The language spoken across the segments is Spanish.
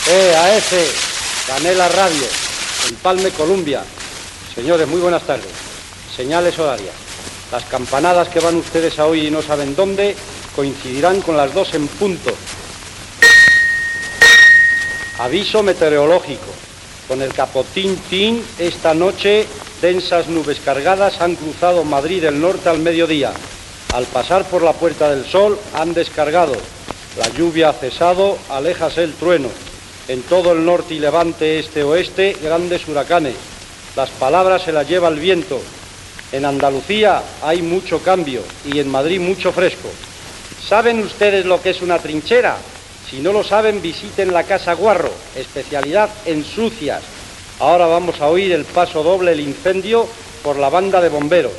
A ese, Canela Radio, Empalme, Colombia. Señores, muy buenas tardes. Señales horarias. Las campanadas que van ustedes a oír y no saben dónde coincidirán con las 2 en punto. Aviso meteorológico. Con el capotín tin, esta noche densas nubes cargadas han cruzado Madrid del norte al mediodía. Al pasar por la Puerta del Sol han descargado. La lluvia ha cesado, aléjase el trueno. En todo el norte y levante, este, oeste, grandes huracanes. Las palabras se las lleva el viento. En Andalucía hay mucho cambio y en Madrid mucho fresco. ¿Saben ustedes lo que es una trinchera? Si no lo saben, visiten la Casa Guarro, especialidad en sucias. Ahora vamos a oír el paso doble, el incendio, por la banda de bomberos.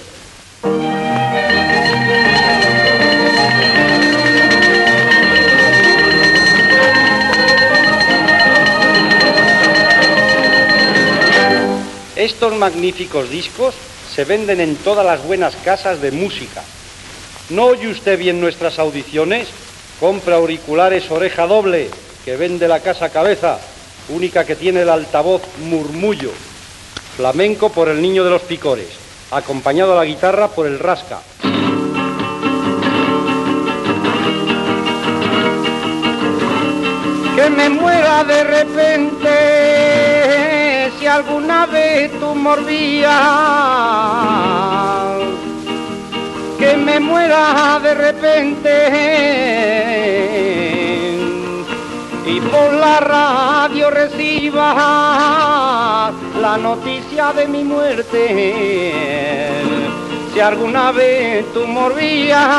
Estos magníficos discos se venden en todas las buenas casas de música. ¿No oye usted bien nuestras audiciones? Compra auriculares Oreja Doble, que vende la Casa Cabeza, única que tiene el altavoz Murmullo. Flamenco por el Niño de los Picores, acompañado a la guitarra por el Rasca. Que me muera de repente si alguna vez tú morbías, que me muera de repente y por la radio reciba la noticia de mi muerte, si alguna vez tú morbías.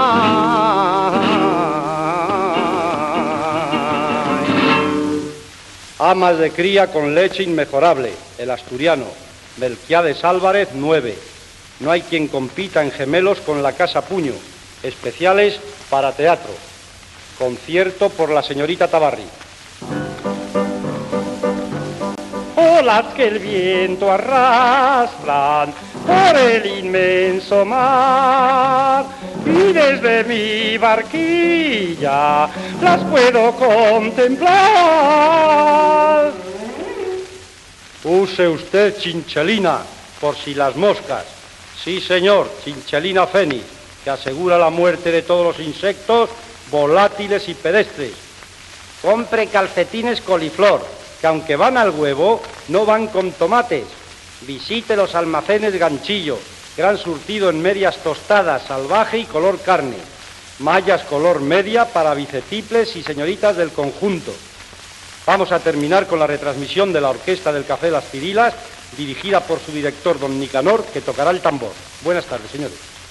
Amas de cría con leche inmejorable, el asturiano, Melquiades Álvarez, 9. No hay quien compita en gemelos con la Casa Puño, especiales para teatro. Concierto por la señorita Tabarri. Olas que el viento arrastran por el inmenso mar, y desde mi barquilla las puedo contemplar. Use usted chinchelina, por si las moscas. Sí, señor, chinchelina fénix, que asegura la muerte de todos los insectos, volátiles y pedestres. Compre calcetines coliflor, que aunque van al huevo, no van con tomates. Visite los almacenes Ganchillo, gran surtido en medias tostadas, salvaje y color carne. Mallas color media para bicetiples y señoritas del conjunto. Vamos a terminar con la retransmisión de la Orquesta del Café Las Cirilas, dirigida por su director, don Nicanor, que tocará el tambor. Buenas tardes, señores.